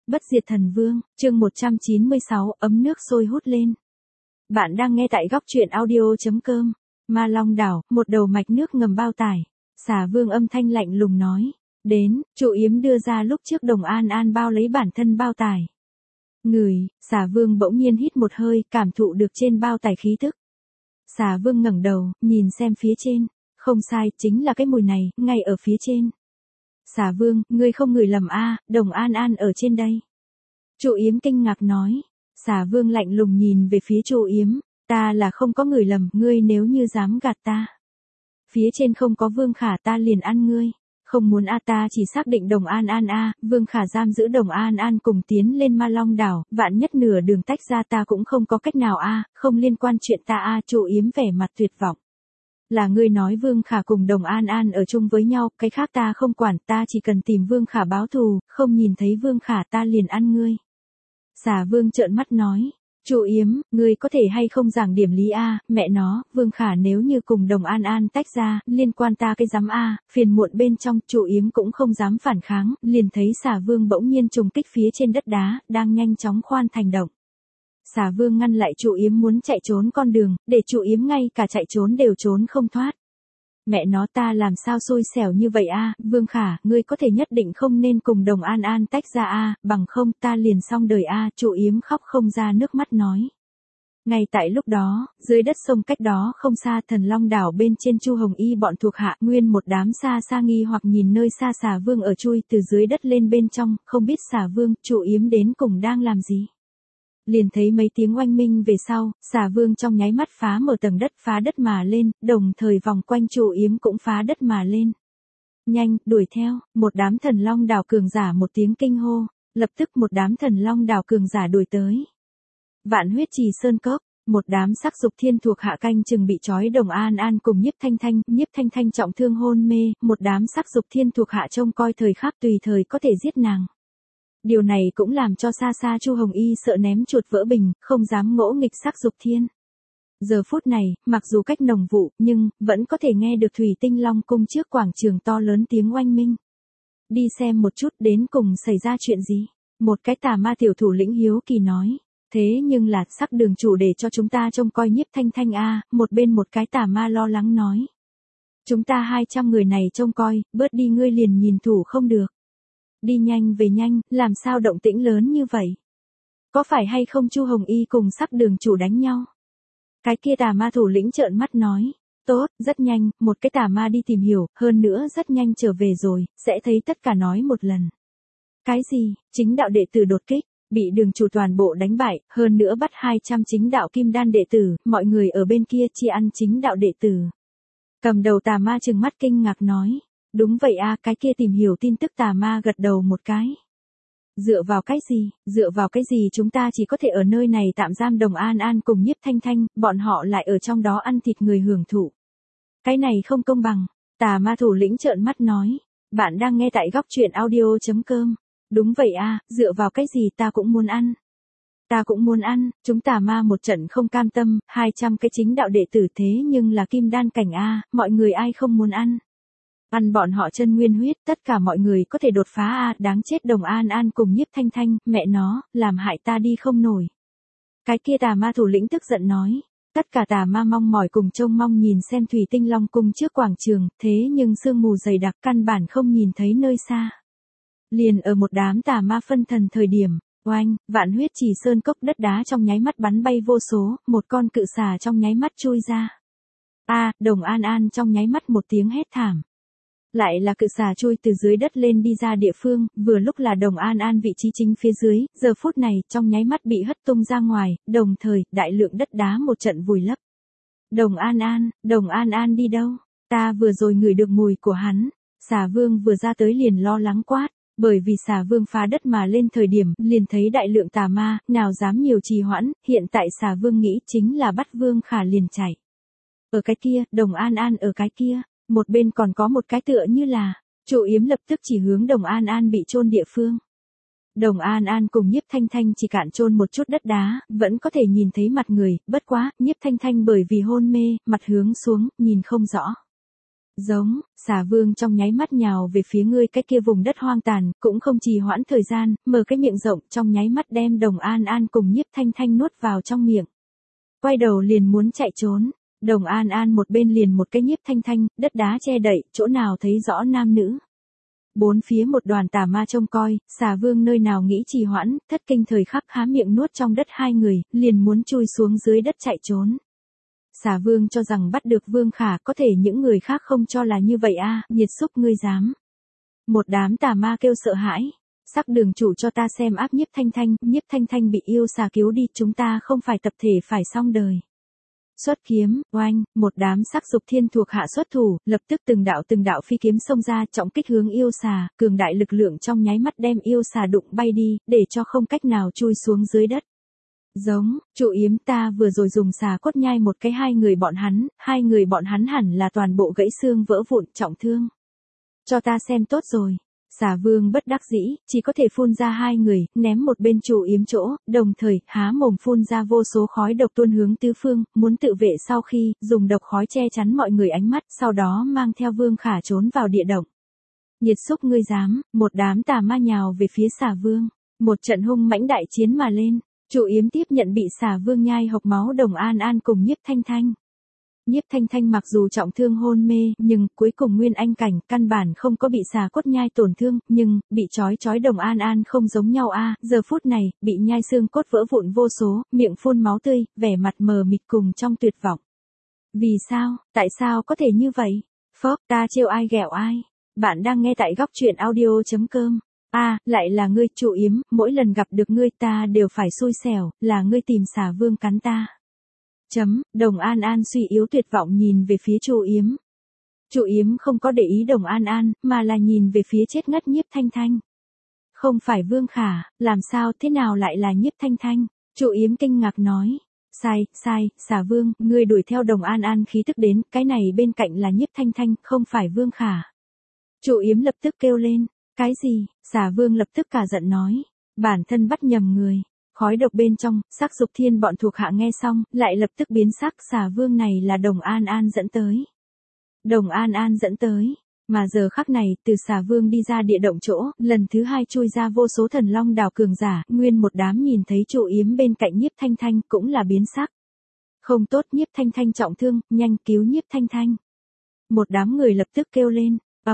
Bất diệt thần vương, chương 196, ấm nước sôi hút lên. Bạn đang nghe tại góc truyện audio.com. Ma Long đảo, một đầu mạch nước ngầm bao tải. Xà vương âm thanh lạnh lùng nói. Đến, trụ yếm đưa ra lúc trước Đồng An An bao lấy bản thân bao tải. Ngửi, xà vương bỗng nhiên hít một hơi, cảm thụ được trên bao tải khí tức. Xà vương ngẩng đầu, nhìn xem phía trên. Không sai, chính là cái mùi này, ngay ở phía trên. Xà vương, ngươi không ngửi lầm a, Đồng An An ở trên đây. Trụ yếm kinh ngạc nói. Xà vương lạnh lùng nhìn về phía trụ yếm. Ta là không có ngửi lầm, ngươi nếu như dám gạt ta. Phía trên không có Vương Khả ta liền ăn ngươi. Không muốn ta chỉ xác định Đồng An An Vương Khả giam giữ Đồng An An cùng tiến lên Ma Long đảo, vạn nhất nửa đường tách ra ta cũng không có cách nào không liên quan chuyện ta trụ yếm vẻ mặt tuyệt vọng. Là ngươi nói Vương Khả cùng Đồng An An ở chung với nhau, cái khác ta không quản, ta chỉ cần tìm Vương Khả báo thù, không nhìn thấy Vương Khả ta liền ăn ngươi. Xà vương trợn mắt nói, trụ yếm, ngươi có thể hay không giảng điểm lý mẹ nó, Vương Khả nếu như cùng Đồng An An tách ra, liên quan ta cái dám phiền muộn bên trong, trụ yếm cũng không dám phản kháng, liền thấy xà vương bỗng nhiên trùng kích phía trên đất đá, đang nhanh chóng khoan thành động. Xà vương ngăn lại trụ yếm muốn chạy trốn con đường, để trụ yếm ngay cả chạy trốn đều trốn không thoát. Mẹ nó ta làm sao xui xẻo như vậy Vương Khả, ngươi có thể nhất định không nên cùng Đồng An An tách ra bằng không ta liền xong đời trụ yếm khóc không ra nước mắt nói. Ngay tại lúc đó, dưới đất sông cách đó không xa Thần Long đảo bên trên Chu Hồng Y bọn thuộc hạ nguyên một đám xa xa nghi hoặc nhìn nơi xa xà vương ở chui từ dưới đất lên bên trong, không biết xà vương, trụ yếm đến cùng đang làm gì. Liền thấy mấy tiếng oanh minh về sau, xà vương trong nháy mắt phá mở tầng đất phá đất mà lên, đồng thời vòng quanh trụ yếm cũng phá đất mà lên. Nhanh, đuổi theo, một đám Thần Long đảo cường giả một tiếng kinh hô, lập tức một đám Thần Long đảo cường giả đuổi tới. Vạn huyết trì sơn cốc, một đám sắc dục thiên thuộc hạ canh chừng bị trói Đồng An An cùng Nhiếp Thanh Thanh trọng thương hôn mê, một đám sắc dục thiên thuộc hạ trông coi thời khắc tùy thời có thể giết nàng. Điều này cũng làm cho xa xa Chu Hồng Y sợ ném chuột vỡ bình, không dám ngỗ nghịch sắc dục thiên. Giờ phút này, mặc dù cách nồng vụ, nhưng vẫn có thể nghe được Thủy Tinh Long cung trước quảng trường to lớn tiếng oanh minh. Đi xem một chút đến cùng xảy ra chuyện gì. Một cái tà ma tiểu thủ lĩnh hiếu kỳ nói. Thế nhưng là sắc đường chủ để cho chúng ta trông coi Nhiếp Thanh Thanh một bên một cái tà ma lo lắng nói. Chúng ta 200 người này trông coi, bớt đi ngươi liền nhìn thủ không được. Đi nhanh về nhanh, làm sao động tĩnh lớn như vậy? Có phải hay không Chu Hồng Y cùng sắc đường chủ đánh nhau? Cái kia tà ma thủ lĩnh trợn mắt nói. Tốt, rất nhanh, một cái tà ma đi tìm hiểu, hơn nữa rất nhanh trở về rồi, sẽ thấy tất cả nói một lần. Cái gì? Chính đạo đệ tử đột kích, bị đường chủ toàn bộ đánh bại, hơn nữa bắt 200 chính đạo kim đan đệ tử, mọi người ở bên kia chia ăn chính đạo đệ tử. Cầm đầu tà ma trừng mắt kinh ngạc nói. Đúng vậy cái kia tìm hiểu tin tức tà ma gật đầu một cái. Dựa vào cái gì chúng ta chỉ có thể ở nơi này tạm giam Đồng An An cùng Nhiếp Thanh Thanh, bọn họ lại ở trong đó ăn thịt người hưởng thụ. Cái này không công bằng, tà ma thủ lĩnh trợn mắt nói. Bạn đang nghe tại góc truyện audio.com. Đúng vậy dựa vào cái gì ta cũng muốn ăn. Ta cũng muốn ăn, chúng tà ma một trận không cam tâm, 200 cái chính đạo đệ tử thế nhưng là kim đan cảnh mọi người ai không muốn ăn. Ăn bọn họ chân nguyên huyết, tất cả mọi người có thể đột phá đáng chết Đồng An An cùng Nhiếp Thanh Thanh, mẹ nó, làm hại ta đi không nổi. Cái kia tà ma thủ lĩnh tức giận nói, tất cả tà ma mong mỏi cùng trông mong nhìn xem Thủy Tinh Long cung trước quảng trường, thế nhưng sương mù dày đặc căn bản không nhìn thấy nơi xa. Liền ở một đám tà ma phân thần thời điểm, oanh, vạn huyết trì sơn cốc đất đá trong nháy mắt bắn bay vô số, một con cự xà trong nháy mắt chui ra. Đồng An An trong nháy mắt một tiếng hét thảm. Lại là cự xà chui từ dưới đất lên đi ra địa phương, vừa lúc là Đồng An An vị trí chính phía dưới, giờ phút này trong nháy mắt bị hất tung ra ngoài, đồng thời đại lượng đất đá một trận vùi lấp. Đồng An An đi đâu? Ta vừa rồi ngửi được mùi của hắn. Xà vương vừa ra tới liền lo lắng quát, bởi vì xà vương phá đất mà lên thời điểm liền thấy đại lượng tà ma, nào dám nhiều trì hoãn, hiện tại xà vương nghĩ chính là bắt Vương Khả liền chạy. Ở cái kia, Đồng An An ở cái kia. Một bên còn có một cái tựa như là, trụ yếm lập tức chỉ hướng Đồng An An bị chôn địa phương. Đồng An An cùng Nhiếp Thanh Thanh chỉ cạn chôn một chút đất đá, vẫn có thể nhìn thấy mặt người, bất quá, Nhiếp Thanh Thanh bởi vì hôn mê, mặt hướng xuống, nhìn không rõ. Giống, xà vương trong nháy mắt nhào về phía ngươi cái kia vùng đất hoang tàn, cũng không trì hoãn thời gian, mở cái miệng rộng trong nháy mắt đem Đồng An An cùng Nhiếp Thanh Thanh nuốt vào trong miệng. Quay đầu liền muốn chạy trốn, Đồng An An một bên liền một cái Nhiếp Thanh Thanh, đất đá che đậy, chỗ nào thấy rõ nam nữ. Bốn phía một đoàn tà ma trông coi, xà vương nơi nào nghĩ trì hoãn, thất kinh thời khắc há miệng nuốt trong đất hai người, liền muốn chui xuống dưới đất chạy trốn. Xà vương cho rằng bắt được Vương Khả, có thể những người khác không cho là như vậy a, nhiệt xúc ngươi dám. Một đám tà ma kêu sợ hãi. Sắc đường chủ cho ta xem áp Nhiếp Thanh Thanh bị yêu xà cứu đi, chúng ta không phải tập thể phải xong đời. Xuất kiếm, oanh, một đám sắc dục thiên thuộc hạ xuất thủ, lập tức từng đạo phi kiếm xông ra, trọng kích hướng yêu xà, cường đại lực lượng trong nháy mắt đem yêu xà đụng bay đi, để cho không cách nào chui xuống dưới đất. Giống, trụ yếm ta vừa rồi dùng xà cốt nhai một cái hai người bọn hắn hẳn là toàn bộ gãy xương vỡ vụn, trọng thương. Cho ta xem tốt rồi. Xà vương bất đắc dĩ, chỉ có thể phun ra hai người, ném một bên trụ yếm chỗ, đồng thời, há mồm phun ra vô số khói độc tuôn hướng tứ phương, muốn tự vệ sau khi, dùng độc khói che chắn mọi người ánh mắt, sau đó mang theo Vương Khả trốn vào địa động. Nhiệt xúc ngươi dám, một đám tà ma nhào về phía xà vương, một trận hung mãnh đại chiến mà lên, trụ yếm tiếp nhận bị xà vương nhai hộc máu Đồng An An cùng Nhiếp Thanh Thanh. Nhiếp Thanh Thanh mặc dù trọng thương hôn mê, nhưng cuối cùng nguyên anh cảnh, căn bản không có bị xà cốt nhai tổn thương, nhưng bị trói Đồng An An không giống nhau a, giờ phút này, bị nhai xương cốt vỡ vụn vô số, miệng phun máu tươi, vẻ mặt mờ mịt cùng trong tuyệt vọng. Vì sao, tại sao có thể như vậy? Phốc, ta trêu ai ghẹo ai? Bạn đang nghe tại góc truyện audio.com. Lại là ngươi, trụ yếm, mỗi lần gặp được ngươi ta đều phải xui xẻo, là ngươi tìm xà vương cắn ta. Đồng An An suy yếu tuyệt vọng nhìn về phía trụ yếm. Trụ yếm không có để ý Đồng An An, mà là nhìn về phía chết ngất Nhiếp Thanh Thanh. Không phải Vương Khả, làm sao thế nào lại là Nhiếp Thanh Thanh? Trụ yếm kinh ngạc nói. Sai, xà vương, ngươi đuổi theo Đồng An An khí tức đến, cái này bên cạnh là Nhiếp Thanh Thanh, không phải Vương Khả. Trụ yếm lập tức kêu lên. Cái gì? Xà vương lập tức cả giận nói. Bản thân bắt nhầm người. Khói độc bên trong, sắc dục thiên bọn thuộc hạ nghe xong, lại lập tức biến sắc, xà vương này là Đồng An An dẫn tới. Đồng An An dẫn tới, mà giờ khắc này, từ xà vương đi ra địa động chỗ, lần thứ hai chui ra vô số thần long đảo cường giả, nguyên một đám nhìn thấy trụ yếm bên cạnh Nhiếp Thanh Thanh, cũng là biến sắc. Không tốt, Nhiếp Thanh Thanh trọng thương, nhanh cứu Nhiếp Thanh Thanh. Một đám người lập tức kêu lên,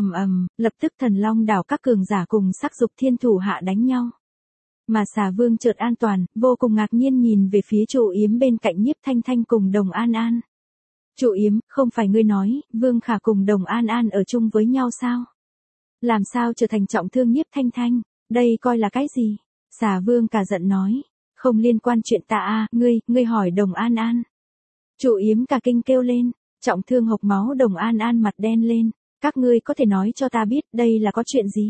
lập tức thần long đảo các cường giả cùng sắc dục thiên thủ hạ đánh nhau. Mà xà vương chợt an toàn, vô cùng ngạc nhiên nhìn về phía trụ yếm bên cạnh Nhiếp Thanh Thanh cùng Đồng An An. Trụ yếm, không phải ngươi nói, Vương Khả cùng Đồng An An ở chung với nhau sao? Làm sao trở thành trọng thương Nhiếp Thanh Thanh? Đây coi là cái gì? Xà vương cả giận nói. Không liên quan chuyện ta ngươi hỏi Đồng An An. Trụ yếm cả kinh kêu lên, trọng thương hộc máu Đồng An An mặt đen lên. Các ngươi có thể nói cho ta biết đây là có chuyện gì?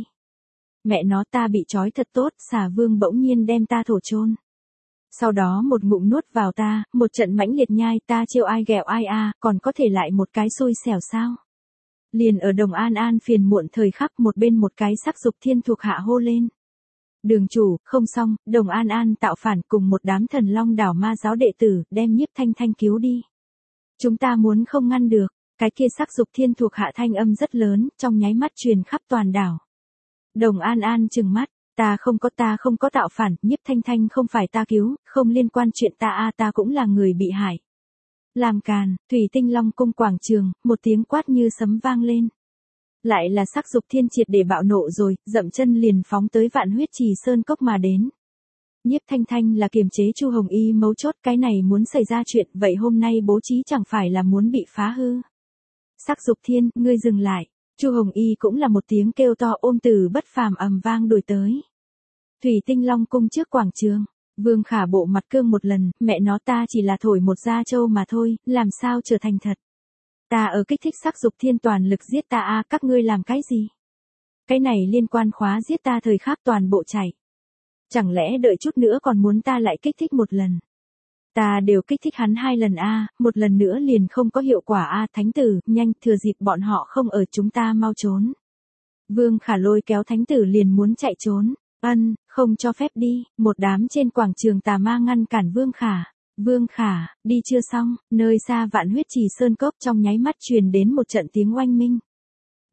Mẹ nó, ta bị trói thật tốt, xà vương bỗng nhiên đem ta thổ chôn. Sau đó một ngụm nuốt vào ta, một trận mãnh liệt nhai, ta trêu ai ghẹo ai còn có thể lại một cái xui xẻo sao? Liền ở Đồng An An phiền muộn thời khắc, một bên một cái sắc dục thiên thuộc hạ hô lên. Đường chủ, không xong, Đồng An An tạo phản cùng một đám thần long đảo ma giáo đệ tử, đem Nhiếp Thanh Thanh cứu đi. Chúng ta muốn không ngăn được, cái kia sắc dục thiên thuộc hạ thanh âm rất lớn, trong nháy mắt truyền khắp toàn đảo. Đồng An An trừng mắt, ta không có tạo phản, Nhiếp Thanh Thanh không phải ta cứu, không liên quan chuyện ta ta cũng là người bị hại. Làm càn, Thủy Tinh Long cung quảng trường, một tiếng quát như sấm vang lên. Lại là sắc dục thiên triệt để bạo nộ rồi, dậm chân liền phóng tới Vạn Huyết Trì Sơn Cốc mà đến. Nhiếp Thanh Thanh là kiềm chế Chu Hồng Y mấu chốt, cái này muốn xảy ra chuyện, vậy hôm nay bố trí chẳng phải là muốn bị phá hư. Sắc dục thiên, ngươi dừng lại. Chu Hồng Y cũng là một tiếng kêu to, ôm từ bất phàm ầm vang đuổi tới. Thủy Tinh Long cung trước quảng trường, Vương Khả bộ mặt cương một lần, mẹ nó, ta chỉ là thổi một gia châu mà thôi, làm sao trở thành thật. Ta ở kích thích sắc dục thiên toàn lực giết ta các ngươi làm cái gì? Cái này liên quan khóa giết ta thời khắc toàn bộ chạy. Chẳng lẽ đợi chút nữa còn muốn ta lại kích thích một lần? Ta đều kích thích hắn 2 lần một lần nữa liền không có hiệu quả thánh tử, nhanh, thừa dịp bọn họ không ở chúng ta mau trốn. Vương Khả lôi kéo thánh tử liền muốn chạy trốn, không cho phép đi, một đám trên quảng trường tà ma ngăn cản Vương Khả. Vương Khả, đi chưa xong, nơi xa Vạn Huyết Trì Sơn Cốc trong nháy mắt truyền đến một trận tiếng oanh minh.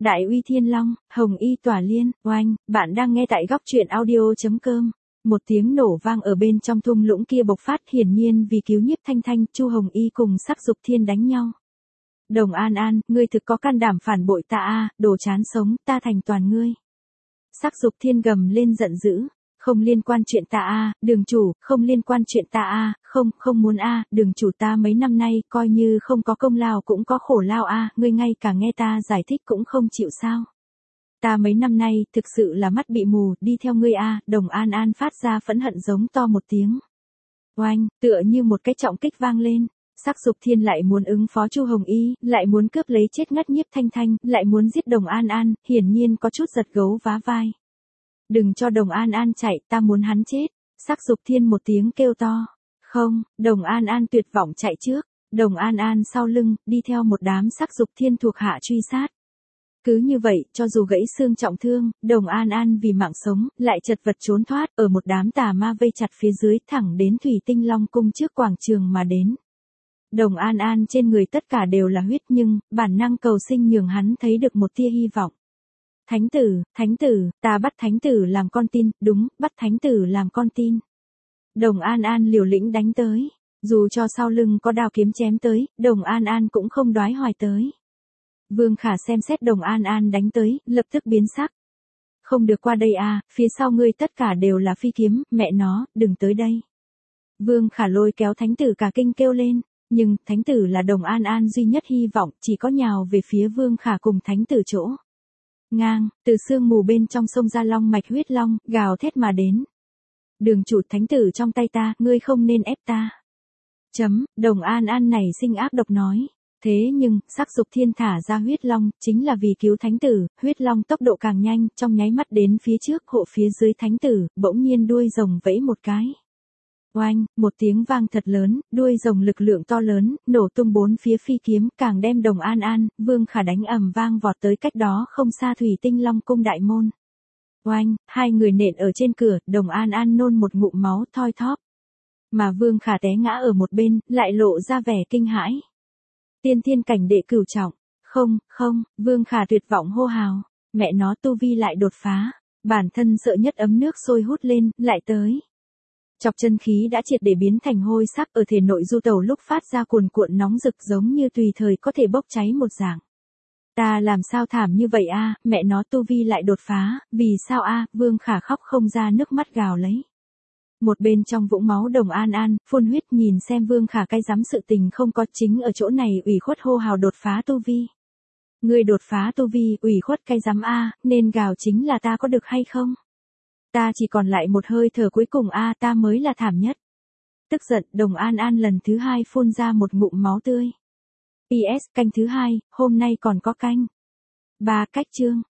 Đại uy thiên long, hồng y tỏa liên, oanh, bạn đang nghe tại góc truyện audio.com. Một tiếng nổ vang ở bên trong thung lũng kia bộc phát, hiển nhiên vì cứu Nhiếp Thanh Thanh, Chu Hồng Y cùng Sắc Dục Thiên đánh nhau. Đồng An An, ngươi thực có can đảm phản bội ta a, đồ chán sống, ta thành toàn ngươi. Sắc Dục Thiên gầm lên giận dữ, không liên quan chuyện ta a, đường chủ, không liên quan chuyện ta a, không muốn a, đường chủ ta mấy năm nay coi như không có công lao cũng có khổ lao a, ngươi ngay cả nghe ta giải thích cũng không chịu sao? Ta mấy năm nay thực sự là mắt bị mù, đi theo ngươi a, Đồng An An phát ra phẫn hận giống to một tiếng. Oanh, tựa như một cái trọng kích vang lên. Sắc Dục Thiên lại muốn ứng phó Chu Hồng Y, lại muốn cướp lấy chết ngất Nhiếp Thanh Thanh, lại muốn giết Đồng An An, hiển nhiên có chút giật gấu vá vai. Đừng cho Đồng An An chạy, ta muốn hắn chết. Sắc Dục Thiên một tiếng kêu to. Không, Đồng An An tuyệt vọng chạy trước. Đồng An An sau lưng, đi theo một đám Sắc Dục Thiên thuộc hạ truy sát. Cứ như vậy, cho dù gãy xương trọng thương, Đồng An An vì mạng sống, lại chật vật trốn thoát, ở một đám tà ma vây chặt phía dưới, thẳng đến Thủy Tinh Long cung trước quảng trường mà đến. Đồng An An trên người tất cả đều là huyết, nhưng bản năng cầu sinh nhường hắn thấy được một tia hy vọng. Thánh tử, ta bắt thánh tử làm con tin, đúng, bắt thánh tử làm con tin. Đồng An An liều lĩnh đánh tới, dù cho sau lưng có đao kiếm chém tới, Đồng An An cũng không đoái hoài tới. Vương Khả xem xét Đồng An An đánh tới, lập tức biến sắc. Không được qua đây a, phía sau ngươi tất cả đều là phi kiếm, mẹ nó, đừng tới đây. Vương Khả lôi kéo thánh tử cả kinh kêu lên, nhưng thánh tử là Đồng An An duy nhất hy vọng, chỉ có nhào về phía Vương Khả cùng thánh tử chỗ. Ngang, từ sương mù bên trong sông ra long mạch huyết long, gào thét mà đến. Đường chủ, thánh tử trong tay ta, ngươi không nên ép ta. Đồng An An này sinh ác độc nói. Thế nhưng, Sắc Dục Thiên thả ra huyết long, chính là vì cứu thánh tử, huyết long tốc độ càng nhanh, trong nháy mắt đến phía trước, hộ phía dưới thánh tử, bỗng nhiên đuôi rồng vẫy một cái. Oanh, một tiếng vang thật lớn, đuôi rồng lực lượng to lớn, nổ tung bốn phía phi kiếm, càng đem Đồng An An, Vương Khả đánh ầm vang vọt tới cách đó không xa Thủy Tinh Long cung đại môn. Oanh, hai người nện ở trên cửa, Đồng An An nôn một ngụm máu thoi thóp. Mà Vương Khả té ngã ở một bên, lại lộ ra vẻ kinh hãi. Tiên thiên cảnh đệ cửu trọng. Không, Vương Khả tuyệt vọng hô hào. Mẹ nó tu vi lại đột phá. Bản thân sợ nhất ấm nước sôi hút lên, lại tới. Chọc chân khí đã triệt để biến thành hôi sắc, ở thể nội du tẩu lúc phát ra cuồn cuộn nóng rực giống như tùy thời có thể bốc cháy một dạng. Ta làm sao thảm như vậy a, mẹ nó tu vi lại đột phá, vì sao a, Vương Khả khóc không ra nước mắt gào lấy. Một bên trong vũng máu Đồng An An, phun huyết nhìn xem Vương Khả cái dám sự tình không có, chính ở chỗ này ủy khuất hô hào đột phá tu vi. Người đột phá tu vi, ủy khuất cái dám a, nên gào chính là ta có được hay không? Ta chỉ còn lại một hơi thở cuối cùng a, ta mới là thảm nhất. Tức giận, Đồng An An lần thứ hai phun ra một ngụm máu tươi. PS, canh thứ hai, hôm nay còn có canh. 3 cách chương.